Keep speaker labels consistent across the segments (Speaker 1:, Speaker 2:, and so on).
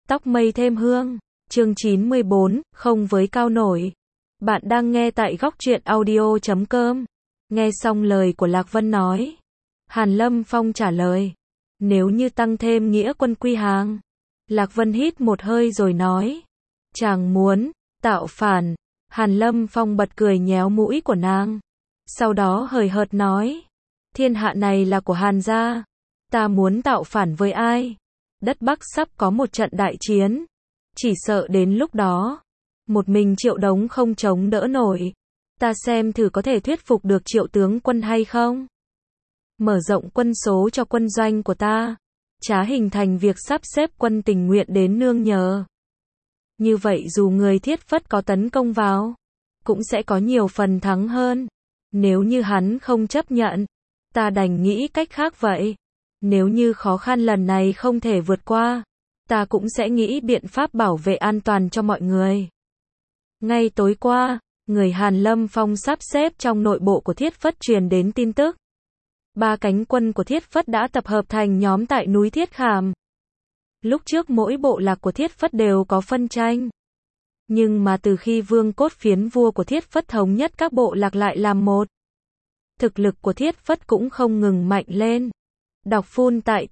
Speaker 1: Tóc mây thêm hương, chương 94, không với cao nổi. Bạn đang nghe tại góc truyện audio.com. Nghe xong lời của Lạc Vân nói, Hàn Lâm Phong trả lời, nếu như tăng thêm nghĩa quân quy hàng. Lạc Vân hít một hơi rồi nói, chàng muốn tạo phản. Hàn Lâm Phong bật cười nhéo mũi của nàng, sau đó hời hợt nói, thiên hạ này là của Hàn gia, ta muốn tạo phản với ai? Đất Bắc sắp có một trận đại chiến, chỉ sợ đến lúc đó, một mình Triệu Đống không chống đỡ nổi. Ta xem thử có thể thuyết phục được Triệu tướng quân hay không? Mở rộng quân số cho quân doanh của ta, trá hình thành việc sắp xếp quân tình nguyện đến nương nhờ. Như vậy dù người Thiết Phất có tấn công vào, cũng sẽ có nhiều phần thắng hơn. Nếu như hắn không chấp nhận, ta đành nghĩ cách khác vậy. Nếu như khó khăn lần này không thể vượt qua, ta cũng sẽ nghĩ biện pháp bảo vệ an toàn cho mọi người. Ngay tối qua, người Hàn Lâm Phong sắp xếp trong nội bộ của Thiết Phất truyền đến tin tức. 3 cánh quân của Thiết Phất đã tập hợp thành nhóm tại núi Thiết Khảm. Lúc trước mỗi bộ lạc của Thiết Phất đều có phân tranh. Nhưng mà từ khi Vương Cốt Phiến vua của Thiết Phất thống nhất các bộ lạc lại làm một, thực lực của Thiết Phất cũng không ngừng mạnh lên. Đọc full tại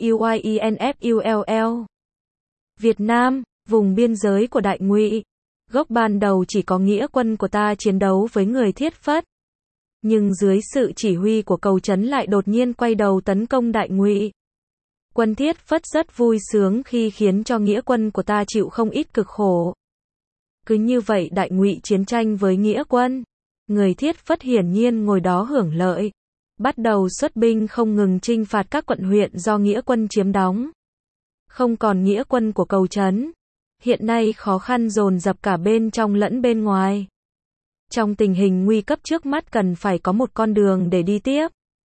Speaker 1: TAUYINFULL. Việt Nam, vùng biên giới của Đại Ngụy. Gốc ban đầu chỉ có nghĩa quân của ta chiến đấu với người Thiết Phất. Nhưng dưới sự chỉ huy của Cầu Trấn lại đột nhiên quay đầu tấn công Đại Ngụy. Quân Thiết Phất rất vui sướng khi khiến cho nghĩa quân của ta chịu không ít cực khổ. Cứ như vậy Đại Ngụy chiến tranh với nghĩa quân. Người Thiết Phất hiển nhiên ngồi đó hưởng lợi. Bắt đầu xuất binh không ngừng chinh phạt các quận huyện do nghĩa quân chiếm đóng. Không còn nghĩa quân của Cầu Trấn. Hiện nay khó khăn dồn dập cả bên trong lẫn bên ngoài. Trong tình hình nguy cấp trước mắt cần phải có một con đường để đi tiếp.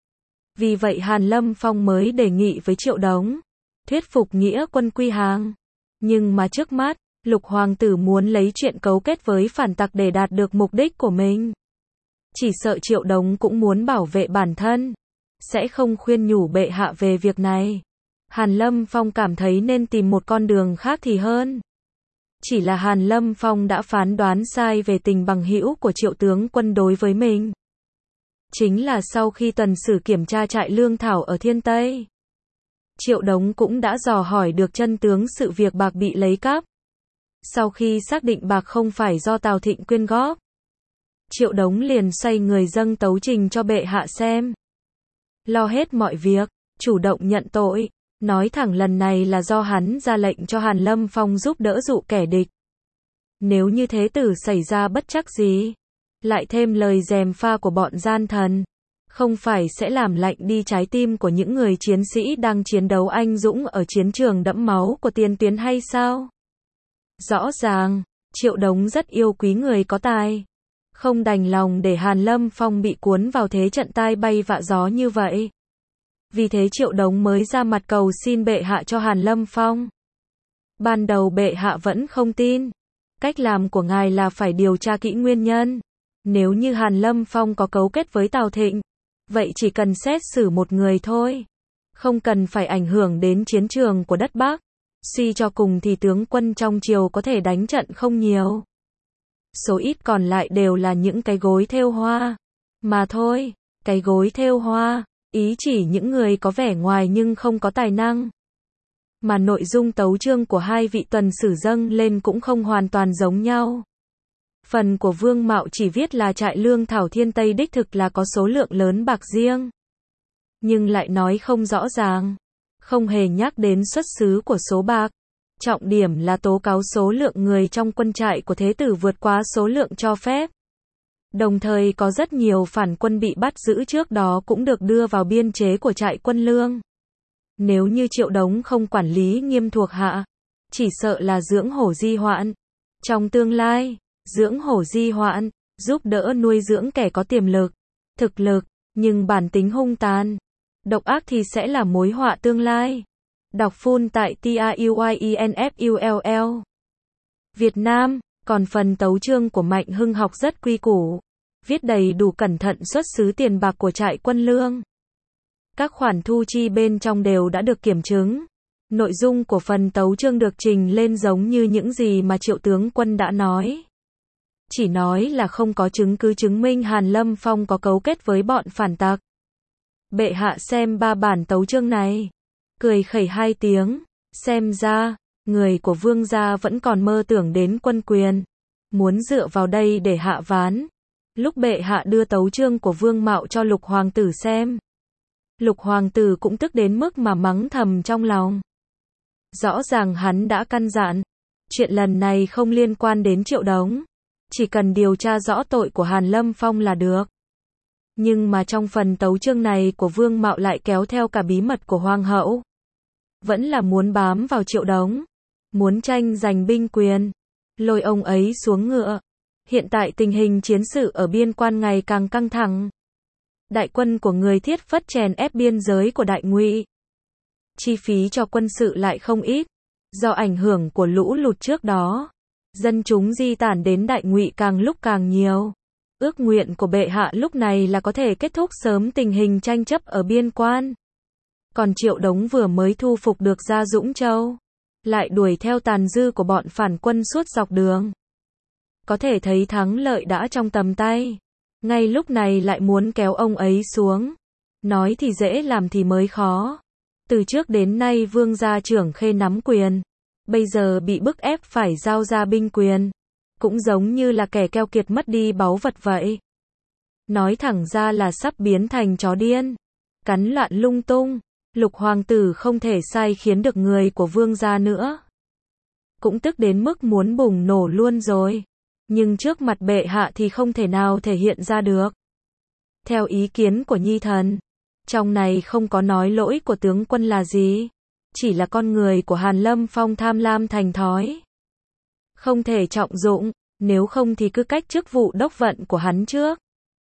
Speaker 1: Vì vậy Hàn Lâm Phong mới đề nghị với Triệu Đống, thuyết phục nghĩa quân quy hàng. Nhưng mà trước mắt, Lục Hoàng tử muốn lấy chuyện cấu kết với phản tặc để đạt được mục đích của mình. Chỉ sợ Triệu Đống cũng muốn bảo vệ bản thân, sẽ không khuyên nhủ bệ hạ về việc này. Hàn Lâm Phong cảm thấy nên tìm một con đường khác thì hơn. Chỉ là Hàn Lâm Phong đã phán đoán sai về tình bằng hữu của Triệu tướng quân đối với mình. Chính là sau khi Tần Sử kiểm tra trại lương thảo ở Thiên Tây, Triệu Đống cũng đã dò hỏi được chân tướng sự việc bạc bị lấy cắp. Sau khi xác định bạc không phải do Tào Thịnh quyên góp, Triệu Đống liền xoay người dâng tấu trình cho bệ hạ xem. Lo hết mọi việc, chủ động nhận tội, nói thẳng lần này là do hắn ra lệnh cho Hàn Lâm Phong giúp đỡ dụ kẻ địch. Nếu như thế tử xảy ra bất trắc gì, lại thêm lời gièm pha của bọn gian thần, không phải sẽ làm lạnh đi trái tim của những người chiến sĩ đang chiến đấu anh dũng ở chiến trường đẫm máu của tiền tuyến hay sao? Rõ ràng, Triệu Đống rất yêu quý người có tài, không đành lòng để Hàn Lâm Phong bị cuốn vào thế trận tai bay vạ gió như vậy. Vì thế Triệu Đống mới ra mặt cầu xin bệ hạ cho Hàn Lâm Phong. Ban đầu bệ hạ vẫn không tin. Cách làm của ngài là phải điều tra kỹ nguyên nhân. Nếu như Hàn Lâm Phong có cấu kết với Tào Thịnh, vậy chỉ cần xét xử một người thôi. Không cần phải ảnh hưởng đến chiến trường của đất Bắc. Suy cho cùng thì tướng quân trong triều có thể đánh trận không nhiều. Số ít còn lại đều là những cái gối thêu hoa. Mà thôi, cái gối thêu hoa, ý chỉ những người có vẻ ngoài nhưng không có tài năng. Mà nội dung tấu chương của hai vị tuần sử dâng lên cũng không hoàn toàn giống nhau. Phần của Vương Mạo chỉ viết là trại lương thảo Thiên Tây đích thực là có số lượng lớn bạc riêng. Nhưng lại nói không rõ ràng. Không hề nhắc đến xuất xứ của số bạc. Trọng điểm là tố cáo số lượng người trong quân trại của thế tử vượt quá số lượng cho phép. Đồng thời có rất nhiều phản quân bị bắt giữ trước đó cũng được đưa vào biên chế của trại quân lương. Nếu như Triệu Đống không quản lý nghiêm thuộc hạ, chỉ sợ là dưỡng hổ di hoạn. Trong tương lai, dưỡng hổ di hoạn, giúp đỡ nuôi dưỡng kẻ có tiềm lực, thực lực, nhưng bản tính hung tàn, độc ác thì sẽ là mối họa tương lai. Đọc full tại TAUYINFULL. Việt Nam, còn phần tấu chương của Mạnh Hưng học rất quy củ, viết đầy đủ cẩn thận xuất xứ tiền bạc của trại quân lương. Các khoản thu chi bên trong đều đã được kiểm chứng, Nội dung của phần tấu chương được trình lên giống như những gì mà Triệu tướng quân đã nói. Chỉ nói là không có chứng cứ chứng minh Hàn Lâm Phong có cấu kết với bọn phản tặc. Bệ hạ xem 3 bản tấu chương này, cười khẩy 2 tiếng, xem ra, người của vương gia vẫn còn mơ tưởng đến quân quyền, muốn dựa vào đây để hạ ván. Lúc bệ hạ đưa tấu chương của Vương Mạo cho Lục hoàng tử xem, Lục hoàng tử cũng tức đến mức mà mắng thầm trong lòng. Rõ ràng hắn đã căn dặn, chuyện lần này không liên quan đến Triệu Đống, chỉ cần điều tra rõ tội của Hàn Lâm Phong là được. Nhưng mà trong phần tấu chương này của Vương Mạo lại kéo theo cả bí mật của Hoàng hậu. Vẫn là muốn bám vào Triệu Đống, muốn tranh giành binh quyền, lôi ông ấy xuống ngựa. Hiện tại tình hình chiến sự ở biên quan ngày càng căng thẳng. Đại quân của người Thiết Phất chèn ép biên giới của Đại Ngụy. Chi phí cho quân sự lại không ít. Do ảnh hưởng của lũ lụt trước đó, dân chúng di tản đến Đại Ngụy càng lúc càng nhiều. Ước nguyện của bệ hạ lúc này là có thể kết thúc sớm tình hình tranh chấp ở biên quan. Còn Triệu Đống vừa mới thu phục được ra Dũng Châu, lại đuổi theo tàn dư của bọn phản quân suốt dọc đường. Có thể thấy thắng lợi đã trong tầm tay. Ngay lúc này lại muốn kéo ông ấy xuống. Nói thì dễ làm thì mới khó. Từ trước đến nay vương gia trưởng Khê nắm quyền. Bây giờ bị bức ép phải giao ra binh quyền. Cũng giống như là kẻ keo kiệt mất đi báu vật vậy. Nói thẳng ra là sắp biến thành chó điên. Cắn loạn lung tung. Lục hoàng tử không thể sai khiến được người của vương gia nữa. Cũng tức đến mức muốn bùng nổ luôn rồi. Nhưng trước mặt bệ hạ thì không thể nào thể hiện ra được. Theo ý kiến của Nhi thần, trong này không có nói lỗi của tướng quân là gì. Chỉ là con người của Hàn Lâm Phong tham lam thành thói. Không thể trọng dụng, nếu không thì cứ cách chức vụ đốc vận của hắn trước.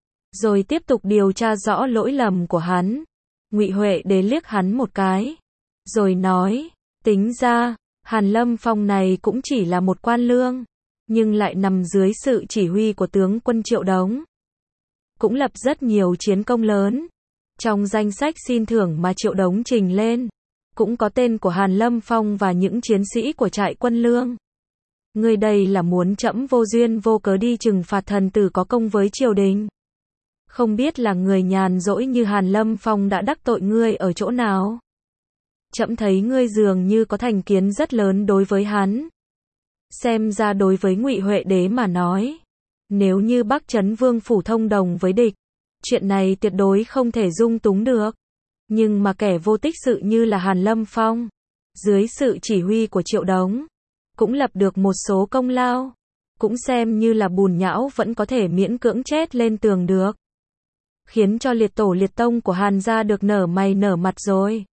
Speaker 1: Rồi tiếp tục điều tra rõ lỗi lầm của hắn. Ngụy Huệ Đế liếc hắn một cái. Rồi nói, tính ra, Hàn Lâm Phong này cũng chỉ là một quan lương. Nhưng lại nằm dưới sự chỉ huy của tướng quân Triệu Đống. Cũng lập rất nhiều chiến công lớn. Trong danh sách xin thưởng mà Triệu Đống trình lên, cũng có tên của Hàn Lâm Phong và những chiến sĩ của trại quân lương. Người đây là muốn trẫm vô duyên vô cớ đi trừng phạt thần tử có công với triều đình. Không biết là người nhàn rỗi như Hàn Lâm Phong đã đắc tội ngươi ở chỗ nào. Trẫm thấy ngươi dường như có thành kiến rất lớn đối với hắn. Xem ra đối với Ngụy Huệ Đế mà nói, nếu như Bắc Trấn Vương phủ thông đồng với địch, chuyện này tuyệt đối không thể dung túng được. Nhưng mà kẻ vô tích sự như là Hàn Lâm Phong, dưới sự chỉ huy của Triệu Đống, cũng lập được một số công lao, cũng xem như là bùn nhão vẫn có thể miễn cưỡng chét lên tường được. Khiến cho liệt tổ liệt tông của Hàn gia được nở mày nở mặt rồi.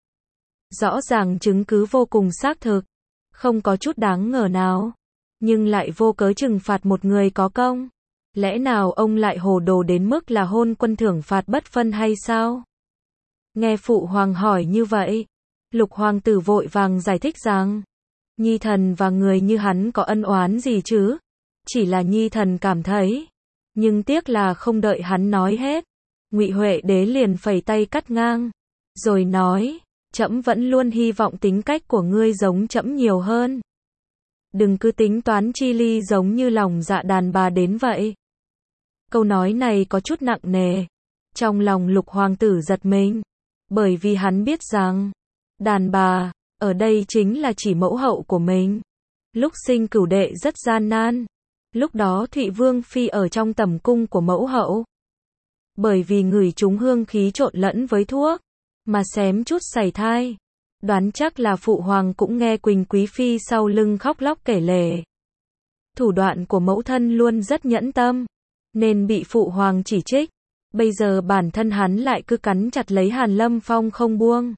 Speaker 1: Rõ ràng chứng cứ vô cùng xác thực, không có chút đáng ngờ nào. Nhưng lại vô cớ trừng phạt một người có công. Lẽ nào ông lại hồ đồ đến mức là hôn quân thưởng phạt bất phân hay sao? Nghe phụ hoàng hỏi như vậy, Lục hoàng tử vội vàng giải thích rằng, Nhi thần và người như hắn có ân oán gì chứ? Chỉ là Nhi thần cảm thấy. Nhưng tiếc là không đợi hắn nói hết. Ngụy Huệ Đế liền phẩy tay cắt ngang. Rồi nói, trẫm vẫn luôn hy vọng tính cách của ngươi giống trẫm nhiều hơn. Đừng cứ tính toán chi ly giống như lòng dạ đàn bà đến vậy. Câu nói này có chút nặng nề. Trong lòng Lục hoàng tử giật mình. Bởi vì hắn biết rằng, đàn bà, ở đây chính là chỉ mẫu hậu của mình. Lúc sinh cửu đệ rất gian nan. Lúc đó Thụy Vương Phi ở trong tầm cung của mẫu hậu. Bởi vì ngửi chúng hương khí trộn lẫn với thuốc, mà xém chút sảy thai. Đoán chắc là phụ hoàng cũng nghe Quỳnh Quý Phi sau lưng khóc lóc kể lể. Thủ đoạn của mẫu thân luôn rất nhẫn tâm, nên bị phụ hoàng chỉ trích. Bây giờ bản thân hắn lại cứ cắn chặt lấy Hàn Lâm Phong không buông.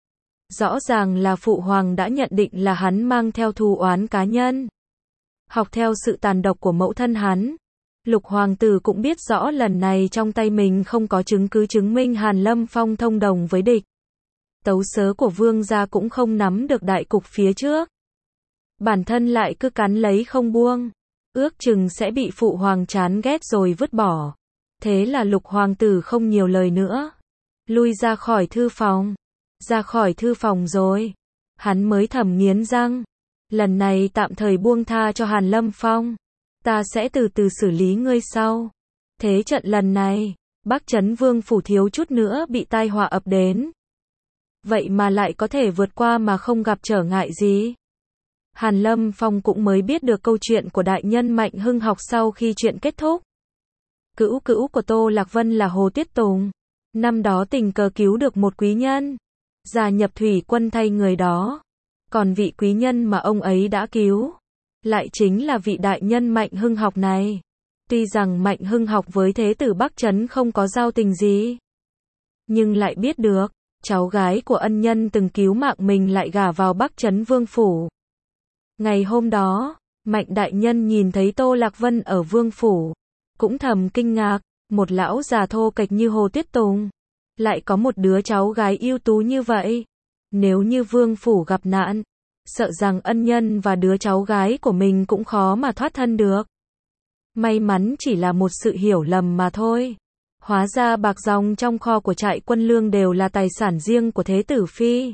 Speaker 1: Rõ ràng là phụ hoàng đã nhận định là hắn mang theo thù oán cá nhân. Học theo sự tàn độc của mẫu thân hắn. Lục hoàng tử cũng biết rõ lần này trong tay mình không có chứng cứ chứng minh Hàn Lâm Phong thông đồng với địch. Tấu sớ của vương gia cũng không nắm được đại cục phía trước. Bản thân lại cứ cắn lấy không buông. Ước chừng sẽ bị phụ hoàng chán ghét rồi vứt bỏ. Thế là Lục hoàng tử không nhiều lời nữa. Lui ra khỏi thư phòng. Ra khỏi thư phòng rồi. Hắn mới thầm nghiến răng. Lần này tạm thời buông tha cho Hàn Lâm Phong. Ta sẽ từ từ xử lý ngươi sau. Thế trận lần này, Bắc Trấn Vương phủ thiếu chút nữa bị tai họa ập đến. Vậy mà lại có thể vượt qua mà không gặp trở ngại gì. Hàn Lâm Phong cũng mới biết được câu chuyện của đại nhân Mạnh Hưng Học sau khi chuyện kết thúc. Cữu cữu của Tô Lạc Vân là Hồ Tiết Tùng. Năm đó tình cờ cứu được một quý nhân, gia nhập thủy quân thay người đó. Còn vị quý nhân mà ông ấy đã cứu, lại chính là vị đại nhân Mạnh Hưng Học này. Tuy rằng Mạnh Hưng Học với thế tử Bắc Trấn không có giao tình gì, nhưng lại biết được, cháu gái của ân nhân từng cứu mạng mình lại gả vào Bắc Trấn Vương phủ. Ngày hôm đó, Mạnh đại nhân nhìn thấy Tô Lạc Vân ở Vương phủ, cũng thầm kinh ngạc, một lão già thô kệch như Hồ Tiết Tùng, lại có một đứa cháu gái ưu tú như vậy. Nếu như Vương phủ gặp nạn, sợ rằng ân nhân và đứa cháu gái của mình cũng khó mà thoát thân được. May mắn chỉ là một sự hiểu lầm mà thôi. Hóa ra bạc dòng trong kho của trại quân lương đều là tài sản riêng của Thế tử Phi.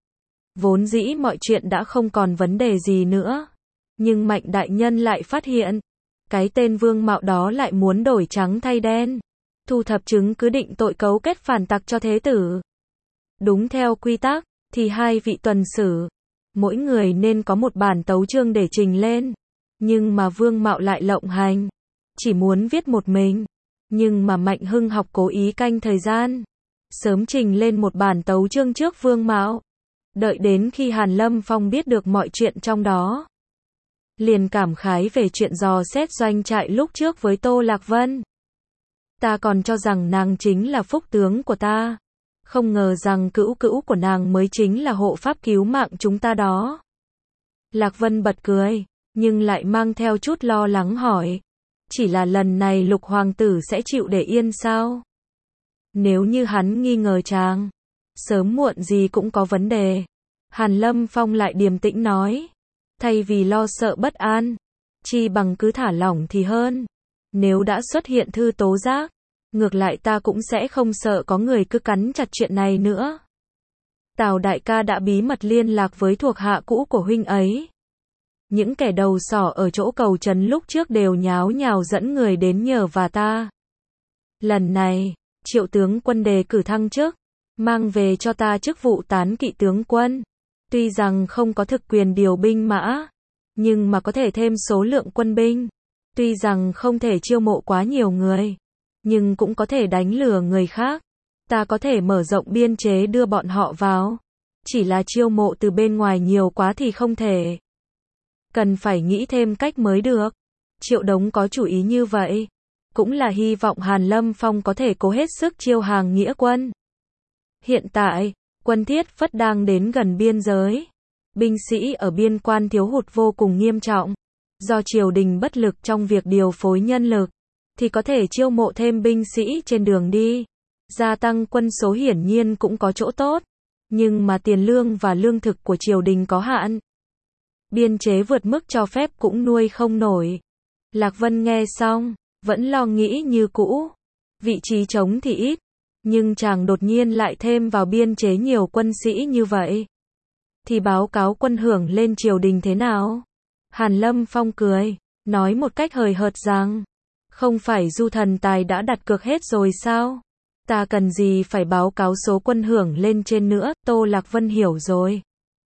Speaker 1: Vốn dĩ mọi chuyện đã không còn vấn đề gì nữa. Nhưng Mạnh đại nhân lại phát hiện, cái tên Vương Mạo đó lại muốn đổi trắng thay đen, thu thập chứng cứ định tội cấu kết phản tặc cho Thế tử. Đúng theo quy tắc, thì hai vị tuần sử, mỗi người nên có một bản tấu chương để trình lên. Nhưng mà Vương Mạo lại lộng hành, chỉ muốn viết một mình. Nhưng mà Mạnh Hưng Học cố ý canh thời gian, sớm trình lên một bản tấu chương trước Vương Mạo. Đợi đến khi Hàn Lâm Phong biết được mọi chuyện trong đó, liền cảm khái về chuyện dò xét doanh trại lúc trước với Tô Lạc Vân. Ta còn cho rằng nàng chính là phúc tướng của ta, không ngờ rằng cữu cữu của nàng mới chính là hộ pháp cứu mạng chúng ta đó. Lạc Vân bật cười, nhưng lại mang theo chút lo lắng hỏi, chỉ là lần này Lục hoàng tử sẽ chịu để yên sao? Nếu như hắn nghi ngờ chàng, sớm muộn gì cũng có vấn đề. Hàn Lâm Phong lại điềm tĩnh nói, thay vì lo sợ bất an, chi bằng cứ thả lỏng thì hơn. Nếu đã xuất hiện thư tố giác, ngược lại ta cũng sẽ không sợ có người cứ cắn chặt chuyện này nữa. Tào đại ca đã bí mật liên lạc với thuộc hạ cũ của huynh ấy. Những kẻ đầu sỏ ở chỗ cầu trấn lúc trước đều nháo nhào dẫn người đến nhờ và ta. Lần này, Triệu tướng quân đề cử thăng chức, mang về cho ta chức vụ tán kỵ tướng quân. Tuy rằng không có thực quyền điều binh mã, nhưng mà có thể thêm số lượng quân binh. Tuy rằng không thể chiêu mộ quá nhiều người, nhưng cũng có thể đánh lừa người khác. Ta có thể mở rộng biên chế đưa bọn họ vào. Chỉ là chiêu mộ từ bên ngoài nhiều quá thì không thể. Cần phải nghĩ thêm cách mới được. Triệu Đống có chủ ý như vậy, cũng là hy vọng Hàn Lâm Phong có thể cố hết sức chiêu hàng nghĩa quân. Hiện tại, quân Thiết Phất đang đến gần biên giới. Binh sĩ ở biên quan thiếu hụt vô cùng nghiêm trọng. Do triều đình bất lực trong việc điều phối nhân lực, thì có thể chiêu mộ thêm binh sĩ trên đường đi. Gia tăng quân số hiển nhiên cũng có chỗ tốt. Nhưng mà tiền lương và lương thực của triều đình có hạn. Biên chế vượt mức cho phép cũng nuôi không nổi. Lạc Vân nghe xong, vẫn lo nghĩ như cũ. Vị trí trống thì ít, nhưng chàng đột nhiên lại thêm vào biên chế nhiều quân sĩ như vậy. Thì báo cáo quân hưởng lên triều đình thế nào? Hàn Lâm Phong cười, nói một cách hời hợt rằng, không phải Du thần tài đã đặt cược hết rồi sao? Ta cần gì phải báo cáo số quân hưởng lên trên nữa, Tô Lạc Vân hiểu rồi.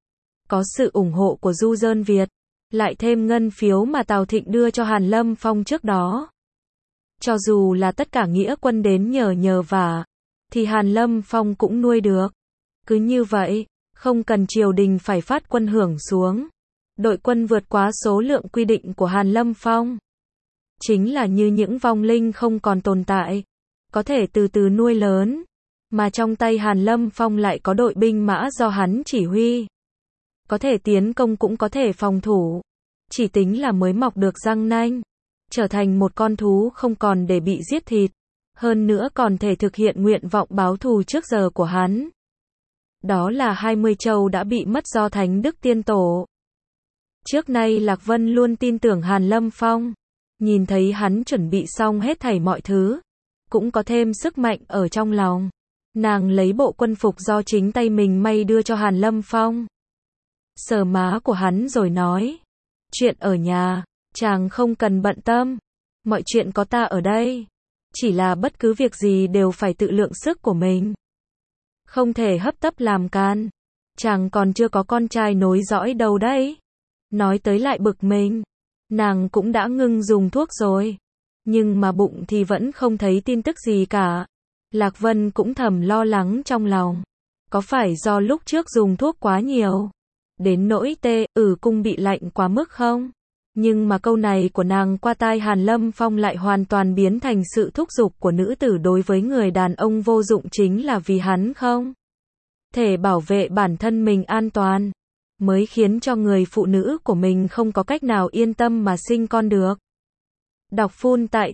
Speaker 1: Có sự ủng hộ của Du Dơn Việt, lại thêm ngân phiếu mà Tào Thịnh đưa cho Hàn Lâm Phong trước đó. Cho dù là tất cả nghĩa quân đến nhờ vả, thì Hàn Lâm Phong cũng nuôi được. Cứ như vậy, không cần triều đình phải phát quân hưởng xuống. Đội quân vượt quá số lượng quy định của Hàn Lâm Phong. Chính là như những vong linh không còn tồn tại, có thể từ từ nuôi lớn. Mà trong tay Hàn Lâm Phong lại có đội binh mã do hắn chỉ huy. Có thể tiến công cũng có thể phòng thủ. Chỉ tính là mới mọc được răng nanh, trở thành một con thú không còn để bị giết thịt. Hơn nữa còn thể thực hiện nguyện vọng báo thù trước giờ của hắn. Đó là 20 châu đã bị mất do Thánh Đức Tiên Tổ. Trước nay Lạc Vân luôn tin tưởng Hàn Lâm Phong. Nhìn thấy hắn chuẩn bị xong hết thảy mọi thứ, cũng có thêm sức mạnh ở trong lòng. Nàng lấy bộ quân phục do chính tay mình may đưa cho Hàn Lâm Phong. sờ má của hắn rồi nói. Chuyện ở nhà, chàng không cần bận tâm. Mọi chuyện có ta ở đây. Chỉ là bất cứ việc gì đều phải tự lượng sức của mình. Không thể hấp tấp làm can. Chàng còn chưa có con trai nối dõi đâu đấy. Nói tới lại bực mình. Nàng cũng đã ngưng dùng thuốc rồi. Nhưng mà bụng thì vẫn không thấy tin tức gì cả. Lạc Vân cũng thầm lo lắng trong lòng. Có phải do lúc trước dùng thuốc quá nhiều, đến nỗi cung bị lạnh quá mức không? Nhưng mà câu này của nàng qua tai Hàn Lâm Phong lại hoàn toàn biến thành sự thúc giục của nữ tử đối với người đàn ông vô dụng chính là vì hắn không thể bảo vệ bản thân mình an toàn, mới khiến cho người phụ nữ của mình không có cách nào yên tâm mà sinh con được. Đọc full tại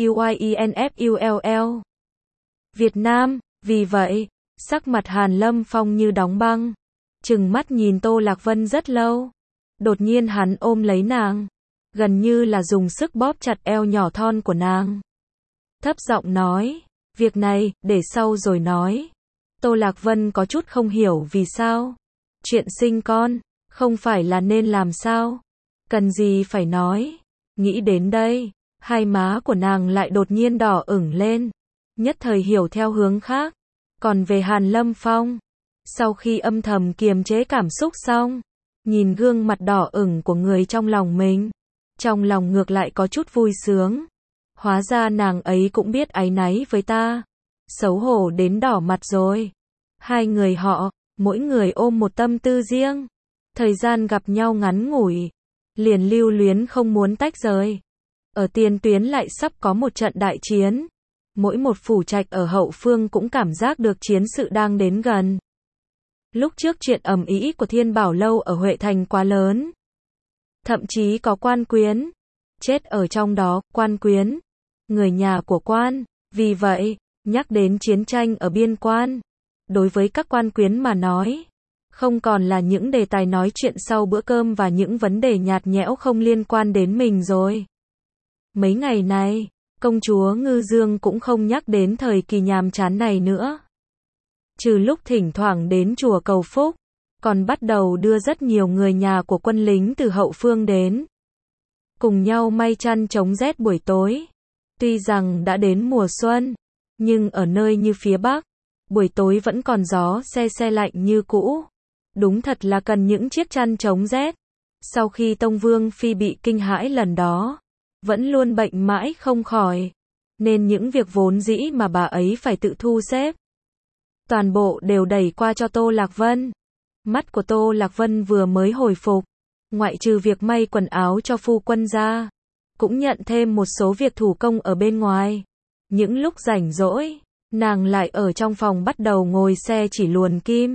Speaker 1: TAUYINFULL. Việt Nam, vì vậy, sắc mặt Hàn Lâm Phong như đóng băng, trừng mắt nhìn Tô Lạc Vân rất lâu. Đột nhiên hắn ôm lấy nàng, gần như là dùng sức bóp chặt eo nhỏ thon của nàng. Thấp giọng nói, việc này, để sau rồi nói. Tô Lạc Vân có chút không hiểu vì sao. Chuyện sinh con, không phải là nên làm sao? Cần gì phải nói? Nghĩ đến đây, hai má của nàng lại đột nhiên đỏ ửng lên. Nhất thời hiểu theo hướng khác. Còn về Hàn Lâm Phong, sau khi âm thầm kiềm chế cảm xúc xong, nhìn gương mặt đỏ ửng của người trong lòng mình, trong lòng ngược lại có chút vui sướng. Hóa ra nàng ấy cũng biết áy náy với ta. Xấu hổ đến đỏ mặt rồi. Hai người họ, mỗi người ôm một tâm tư riêng. Thời gian gặp nhau ngắn ngủi, liền lưu luyến không muốn tách rời. Ở tiền tuyến lại sắp có một trận đại chiến. Mỗi một phủ trạch ở hậu phương cũng cảm giác được chiến sự đang đến gần. Lúc trước chuyện ầm ĩ của Thiên Bảo Lâu ở Huệ Thành quá lớn. Thậm chí có quan quyến chết ở trong đó, quan quyến, người nhà của quan. Vì vậy, nhắc đến chiến tranh ở biên quan, đối với các quan quyến mà nói, không còn là những đề tài nói chuyện sau bữa cơm và những vấn đề nhạt nhẽo không liên quan đến mình rồi. Mấy ngày này, công chúa Ngư Dương cũng không nhắc đến thời kỳ nhàm chán này nữa. Trừ lúc thỉnh thoảng đến chùa cầu phúc, còn bắt đầu đưa rất nhiều người nhà của quân lính từ hậu phương đến. Cùng nhau may chăn chống rét buổi tối. Tuy rằng đã đến mùa xuân, nhưng ở nơi như phía Bắc, buổi tối vẫn còn gió se lạnh như cũ. Đúng thật là cần những chiếc chăn chống rét. Sau khi Tông Vương Phi bị kinh hãi lần đó, vẫn luôn bệnh mãi không khỏi, nên những việc vốn dĩ mà bà ấy phải tự thu xếp, toàn bộ đều đẩy qua cho Tô Lạc Vân. Mắt của Tô Lạc Vân vừa mới hồi phục, ngoại trừ việc may quần áo cho phu quân ra, cũng nhận thêm một số việc thủ công ở bên ngoài. Những lúc rảnh rỗi, nàng lại ở trong phòng bắt đầu ngồi xe chỉ luồn kim.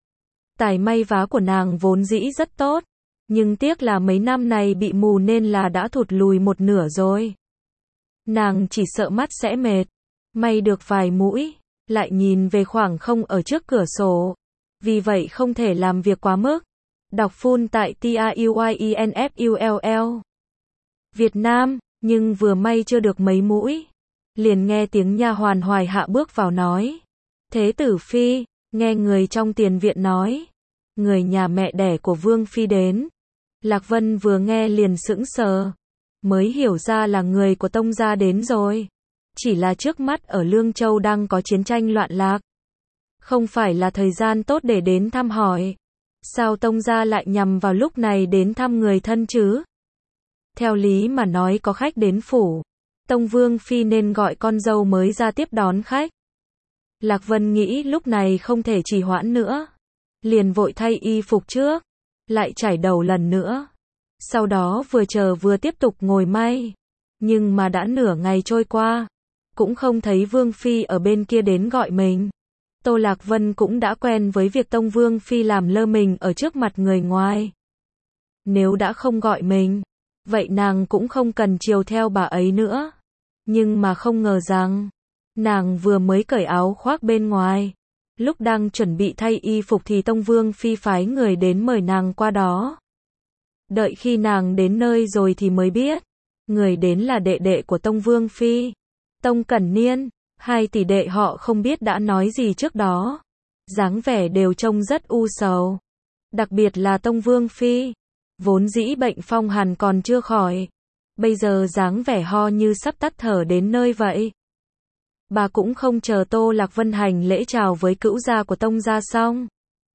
Speaker 1: Tài may vá của nàng vốn dĩ rất tốt, nhưng tiếc là mấy năm này bị mù nên là đã thụt lùi một nửa rồi. Nàng chỉ sợ mắt sẽ mệt, may được vài mũi, lại nhìn về khoảng không ở trước cửa sổ. Vì vậy không thể làm việc quá mức. Đọc full tại TAUYINFULL. Việt Nam, nhưng vừa may chưa được mấy mũi, liền nghe tiếng nha hoàn Hoài Hạ bước vào nói. Thế tử Phi, nghe người trong tiền viện nói, người nhà mẹ đẻ của Vương Phi đến. Lạc Vân vừa nghe liền sững sờ, mới hiểu ra là người của Tông gia đến rồi. Chỉ là trước mắt ở Lương Châu đang có chiến tranh loạn lạc, không phải là thời gian tốt để đến thăm hỏi. Sao Tông gia lại nhằm vào lúc này đến thăm người thân chứ? Theo lý mà nói có khách đến phủ, Tông Vương Phi nên gọi con dâu mới ra tiếp đón khách. Lạc Vân nghĩ lúc này không thể trì hoãn nữa, liền vội thay y phục trước, lại chải đầu lần nữa. Sau đó vừa chờ vừa tiếp tục ngồi may. Nhưng mà đã nửa ngày trôi qua, cũng không thấy Vương Phi ở bên kia đến gọi mình. Tô Lạc Vân cũng đã quen với việc Tông Vương Phi làm lơ mình ở trước mặt người ngoài. Nếu đã không gọi mình, vậy nàng cũng không cần chiều theo bà ấy nữa. Nhưng mà không ngờ rằng, nàng vừa mới cởi áo khoác bên ngoài, lúc đang chuẩn bị thay y phục thì Tông Vương Phi phái người đến mời nàng qua đó. Đợi khi nàng đến nơi rồi thì mới biết, người đến là đệ đệ của Tông Vương Phi, Tông Cẩn Niên. Hai tỷ đệ họ không biết đã nói gì trước đó, dáng vẻ đều trông rất u sầu. Đặc biệt là Tông Vương Phi, vốn dĩ bệnh phong hàn còn chưa khỏi, bây giờ dáng vẻ ho như sắp tắt thở đến nơi vậy. Bà cũng không chờ Tô Lạc Vân hành lễ chào với cữu gia của Tông gia xong,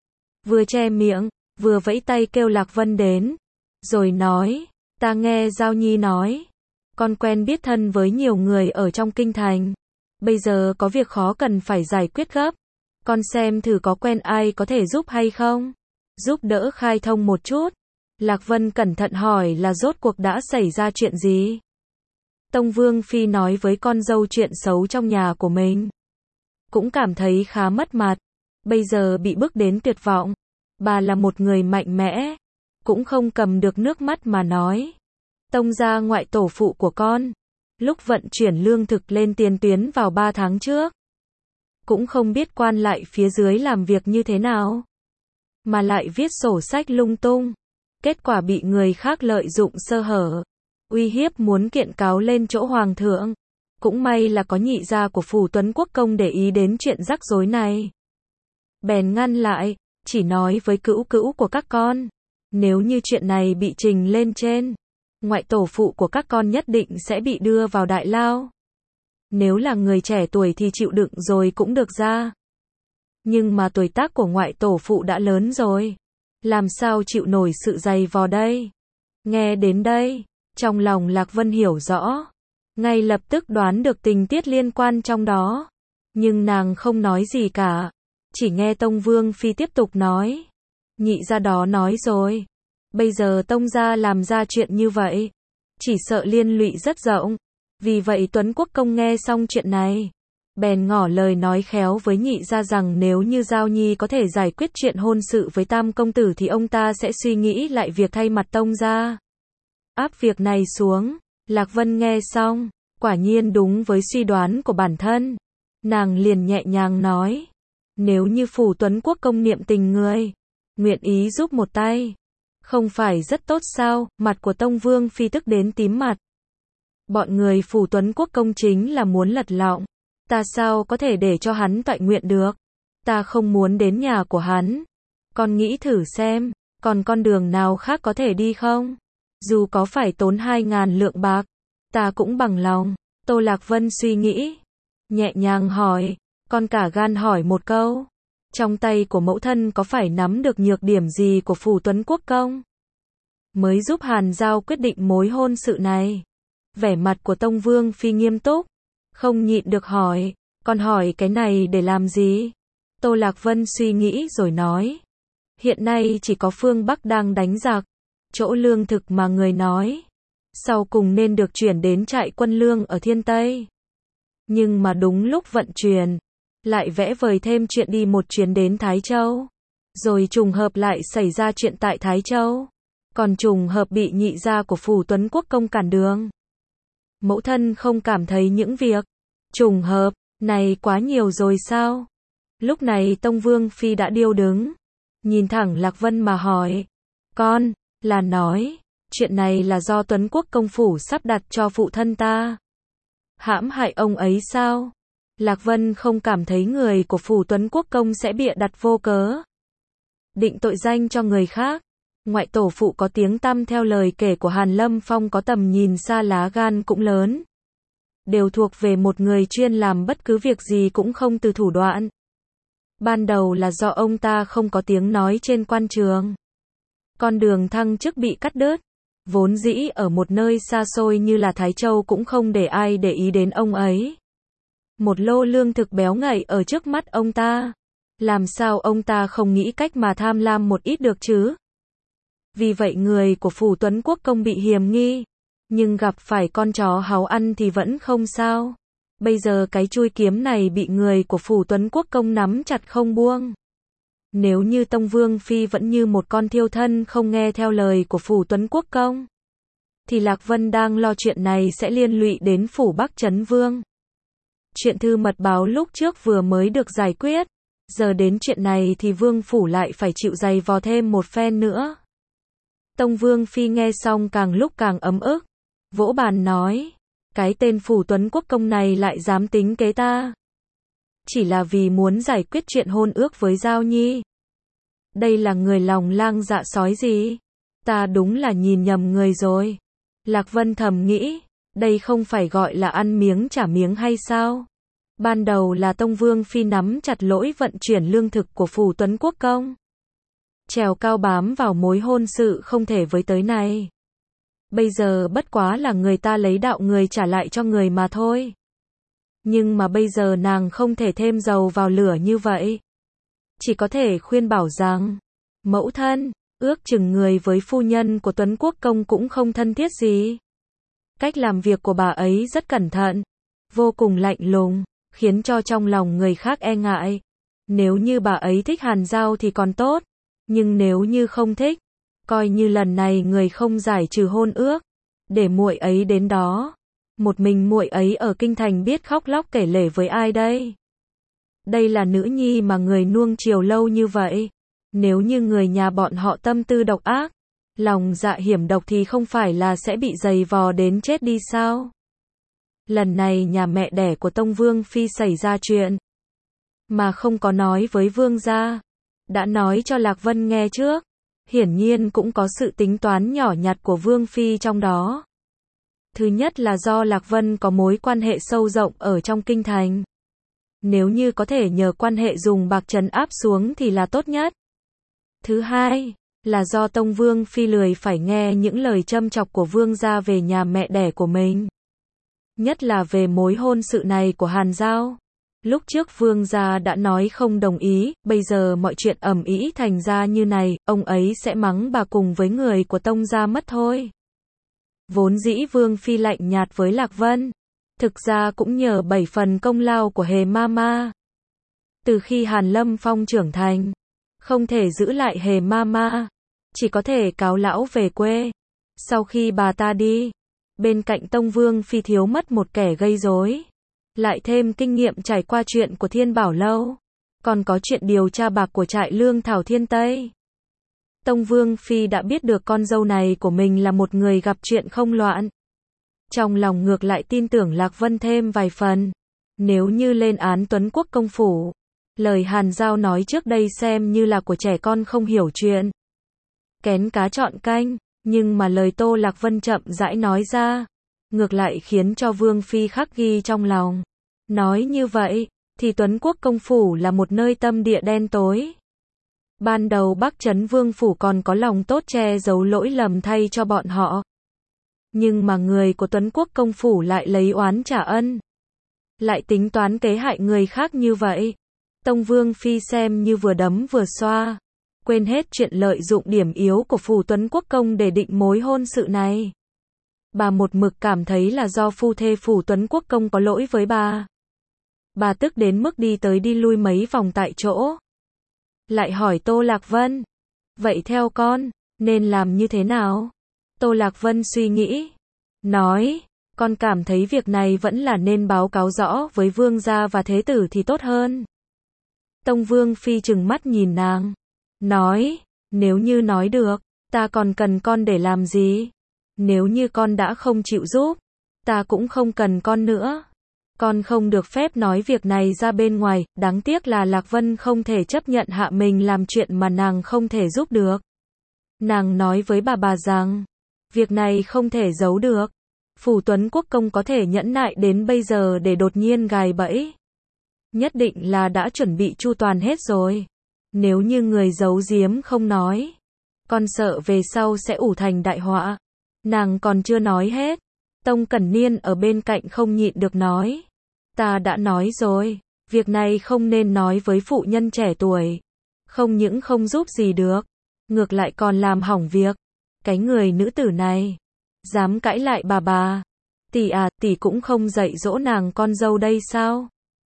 Speaker 1: vừa che miệng, vừa vẫy tay kêu Lạc Vân đến, rồi nói, ta nghe Giao Nhi nói, con quen biết thân với nhiều người ở trong kinh thành, bây giờ có việc khó cần phải giải quyết gấp, con xem thử có quen ai có thể giúp hay không, giúp đỡ khai thông một chút. Lạc Vân cẩn thận hỏi là rốt cuộc đã xảy ra chuyện gì. Tông Vương Phi nói với con dâu chuyện xấu trong nhà của mình, cũng cảm thấy khá mất mặt, bây giờ bị bức đến tuyệt vọng, bà là một người mạnh mẽ, cũng không cầm được nước mắt mà nói, Tông gia ngoại tổ phụ của con, lúc vận chuyển lương thực lên tiền tuyến vào 3 tháng trước, cũng không biết quan lại phía dưới làm việc như thế nào, mà lại viết sổ sách lung tung, kết quả bị người khác lợi dụng sơ hở, uy hiếp muốn kiện cáo lên chỗ hoàng thượng. Cũng may là có nhị gia của Phủ Tuấn Quốc công để ý đến chuyện rắc rối này, bèn ngăn lại, chỉ nói với cữu cữu của các con, nếu như chuyện này bị trình lên trên, ngoại tổ phụ của các con nhất định sẽ bị đưa vào đại lao. Nếu là người trẻ tuổi thì chịu đựng rồi cũng được ra. Nhưng mà tuổi tác của ngoại tổ phụ đã lớn rồi, làm sao chịu nổi sự dày vò đây. Nghe đến đây, trong lòng Lạc Vân hiểu rõ, ngay lập tức đoán được tình tiết liên quan trong đó. Nhưng nàng không nói gì cả, chỉ nghe Tông Vương Phi tiếp tục nói. Nhị gia đó nói rồi, bây giờ Tông gia làm ra chuyện như vậy, chỉ sợ liên lụy rất rộng. Vì vậy Tuấn Quốc công nghe xong chuyện này, bèn ngỏ lời nói khéo với nhị gia rằng nếu như Giao Nhi có thể giải quyết chuyện hôn sự với Tam công tử thì ông ta sẽ suy nghĩ lại việc thay mặt Tông gia. Áp việc này xuống, Lạc Vân nghe xong, quả nhiên đúng với suy đoán của bản thân. Nàng liền nhẹ nhàng nói, nếu như Phủ Tuấn Quốc công niệm tình người, nguyện ý giúp một tay, không phải rất tốt sao? Mặt của Tông Vương Phi tức đến tím mặt. Bọn người Phủ Tuấn Quốc công chính là muốn lật lọng, ta sao có thể để cho hắn toại nguyện được, ta không muốn đến nhà của hắn. Con nghĩ thử xem, còn con đường nào khác có thể đi không? Dù có phải tốn 2.000 lượng bạc, ta cũng bằng lòng. Tô Lạc Vân suy nghĩ, nhẹ nhàng hỏi, con cả gan hỏi một câu, trong tay của mẫu thân có phải nắm được nhược điểm gì của Phủ Tuấn Quốc công, mới giúp Hàn Giao quyết định mối hôn sự này? Vẻ mặt của Tông Vương Phi nghiêm túc, không nhịn được hỏi, con hỏi cái này để làm gì? Tô Lạc Vân suy nghĩ rồi nói, hiện nay chỉ có phương Bắc đang đánh giặc, chỗ lương thực mà người nói, sau cùng nên được chuyển đến trại quân lương ở Thiên Tây. Nhưng mà đúng lúc vận chuyển, lại vẽ vời thêm chuyện đi một chuyến đến Thái Châu, rồi trùng hợp lại xảy ra chuyện tại Thái Châu, còn trùng hợp bị nhị gia của Phủ Tuấn Quốc công cản đường. Mẫu thân không cảm thấy những việc trùng hợp này quá nhiều rồi sao? Lúc này Tông Vương Phi đã điêu đứng, nhìn thẳng Lạc Vân mà hỏi, con, là nói, chuyện này là do Tuấn Quốc công phủ sắp đặt cho phụ thân ta hãm hại ông ấy sao? Lạc Vân không cảm thấy người của Phủ Tuấn Quốc công sẽ bịa đặt vô cớ, định tội danh cho người khác. Ngoại tổ phụ có tiếng tăm theo lời kể của Hàn Lâm Phong có tầm nhìn xa lá gan cũng lớn, đều thuộc về một người chuyên làm bất cứ việc gì cũng không từ thủ đoạn. Ban đầu là do ông ta không có tiếng nói trên quan trường, con đường thăng chức bị cắt đứt, vốn dĩ ở một nơi xa xôi như là Thái Châu cũng không để ai để ý đến ông ấy. Một lô lương thực béo ngậy ở trước mắt ông ta, làm sao ông ta không nghĩ cách mà tham lam một ít được chứ? Vì vậy người của Phủ Tuấn Quốc công bị hiềm nghi, nhưng gặp phải con chó háu ăn thì vẫn không sao. Bây giờ cái chui kiếm này bị người của Phủ Tuấn Quốc công nắm chặt không buông. Nếu như Tông Vương Phi vẫn như một con thiêu thân không nghe theo lời của Phủ Tuấn Quốc công, thì Lạc Vân đang lo chuyện này sẽ liên lụy đến Phủ Bắc Trấn Vương. Chuyện thư mật báo lúc trước vừa mới được giải quyết, giờ đến chuyện này thì Vương Phủ lại phải chịu dày vò thêm một phen nữa. Tông Vương Phi nghe xong càng lúc càng ấm ức, vỗ bàn nói, cái tên Phủ Tuấn Quốc công này lại dám tính kế ta. Chỉ là vì muốn giải quyết chuyện hôn ước với Giao Nhi. Đây là người lòng lang dạ sói gì? Ta đúng là nhìn nhầm người rồi. Lạc Vân thầm nghĩ, đây không phải gọi là ăn miếng trả miếng hay sao? Ban đầu là Tông Vương Phi nắm chặt lỗi vận chuyển lương thực của Phủ Tuấn Quốc Công. Trèo cao bám vào mối hôn sự không thể với tới này. Bây giờ bất quá là người ta lấy đạo người trả lại cho người mà thôi. Nhưng mà bây giờ nàng không thể thêm dầu vào lửa như vậy. Chỉ có thể khuyên bảo rằng, mẫu thân, ước chừng người với phu nhân của Tuấn Quốc Công cũng không thân thiết gì. Cách làm việc của bà ấy rất cẩn thận, vô cùng lạnh lùng, khiến cho trong lòng người khác e ngại. Nếu như bà ấy thích Hàn Giao thì còn tốt, nhưng nếu như không thích, coi như lần này người không giải trừ hôn ước, để muội ấy đến đó. Một mình muội ấy ở kinh thành biết khóc lóc kể lể với ai đây? Đây là nữ nhi mà người nuông chiều lâu như vậy. Nếu như người nhà bọn họ tâm tư độc ác, lòng dạ hiểm độc thì không phải là sẽ bị giày vò đến chết đi sao? Lần này nhà mẹ đẻ của Tông Vương Phi xảy ra chuyện, mà không có nói với Vương gia, đã nói cho Lạc Vân nghe trước. Hiển nhiên cũng có sự tính toán nhỏ nhặt của Vương Phi trong đó. Thứ nhất là do Lạc Vân có mối quan hệ sâu rộng ở trong kinh thành. Nếu như có thể nhờ quan hệ dùng bạc trấn áp xuống thì là tốt nhất. Thứ hai là do Tông Vương Phi lười phải nghe những lời châm chọc của Vương gia về nhà mẹ đẻ của mình. Nhất là về mối hôn sự này của Hàn Giao. Lúc trước Vương gia đã nói không đồng ý, bây giờ mọi chuyện ầm ĩ thành ra như này, ông ấy sẽ mắng bà cùng với người của Tông gia mất thôi. Vốn dĩ Vương Phi lạnh nhạt với Lạc Vân, thực ra cũng nhờ 7 phần công lao của Hề Mama. Từ khi Hàn Lâm Phong trưởng thành, không thể giữ lại Hề Mama, chỉ có thể cáo lão về quê. Sau khi bà ta đi, bên cạnh Tông Vương Phi thiếu mất một kẻ gây rối, lại thêm kinh nghiệm trải qua chuyện của Thiên Bảo Lâu, còn có chuyện điều tra bạc của trại lương thảo Thiên Tây. Tông Vương Phi đã biết được con dâu này của mình là một người gặp chuyện không loạn. Trong lòng ngược lại tin tưởng Lạc Vân thêm vài phần. Nếu như lên án Tuấn Quốc công phủ, lời Hàn Giao nói trước đây xem như là của trẻ con không hiểu chuyện. Kén cá chọn canh, nhưng mà lời Tô Lạc Vân chậm rãi nói ra, ngược lại khiến cho Vương Phi khắc ghi trong lòng. Nói như vậy, thì Tuấn Quốc công phủ là một nơi tâm địa đen tối. Ban đầu Bắc Trấn Vương phủ còn có lòng tốt che giấu lỗi lầm thay cho bọn họ. Nhưng mà người của Tuấn Quốc công phủ lại lấy oán trả ân. Lại tính toán kế hại người khác như vậy. Tông Vương Phi xem như vừa đấm vừa xoa. Quên hết chuyện lợi dụng điểm yếu của phủ Tuấn Quốc công để định mối hôn sự này. Bà một mực cảm thấy là do phu thê phủ Tuấn Quốc công có lỗi với bà. Bà tức đến mức đi tới đi lui mấy vòng tại chỗ. Lại hỏi Tô Lạc Vân, vậy theo con, nên làm như thế nào? Tô Lạc Vân suy nghĩ, nói, con cảm thấy việc này vẫn là nên báo cáo rõ với Vương gia và Thế tử thì tốt hơn. Tông Vương Phi trừng mắt nhìn nàng, nói, nếu như nói được, ta còn cần con để làm gì? Nếu như con đã không chịu giúp, ta cũng không cần con nữa. Con không được phép nói việc này ra bên ngoài, đáng tiếc là Lạc Vân không thể chấp nhận hạ mình làm chuyện mà nàng không thể giúp được. Nàng nói với bà rằng, việc này không thể giấu được. Phủ Tuấn Quốc công có thể nhẫn nại đến bây giờ để đột nhiên gài bẫy. Nhất định là đã chuẩn bị chu toàn hết rồi. Nếu như người giấu giếm không nói, con sợ về sau sẽ ủ thành đại họa. Nàng còn chưa nói hết. Tông Cẩn Niên ở bên cạnh không nhịn được nói. Ta đã nói rồi, việc này không nên nói với phụ nhân trẻ tuổi. Không những không giúp gì được, ngược lại còn làm hỏng việc. Cái người nữ tử này, dám cãi lại bà. Tỷ à, tỷ cũng không dạy dỗ nàng con dâu đây sao?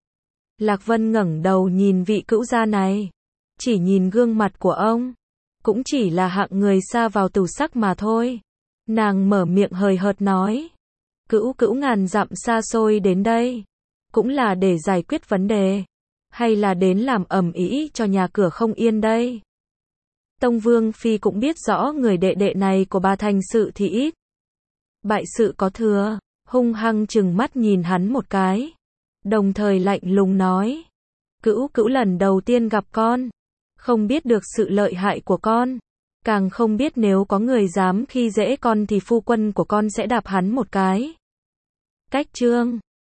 Speaker 1: Lạc Vân ngẩng đầu nhìn vị cữu gia này. Chỉ nhìn gương mặt của ông, cũng chỉ là hạng người xa vào tù sắc mà thôi. Nàng mở miệng hời hợt nói. Cữu ngàn dặm xa xôi đến đây, cũng là để giải quyết vấn đề, hay là đến làm ầm ĩ cho nhà cửa không yên đây? Tông Vương Phi cũng biết rõ người đệ đệ này của bà thành sự thì ít, bại sự có thừa, hung hăng trừng mắt nhìn hắn một cái, đồng thời lạnh lùng nói, Cữu lần đầu tiên gặp con, không biết được sự lợi hại của con, càng không biết nếu có người dám khi dễ con thì phu quân của con sẽ đạp hắn một cái. Cách chương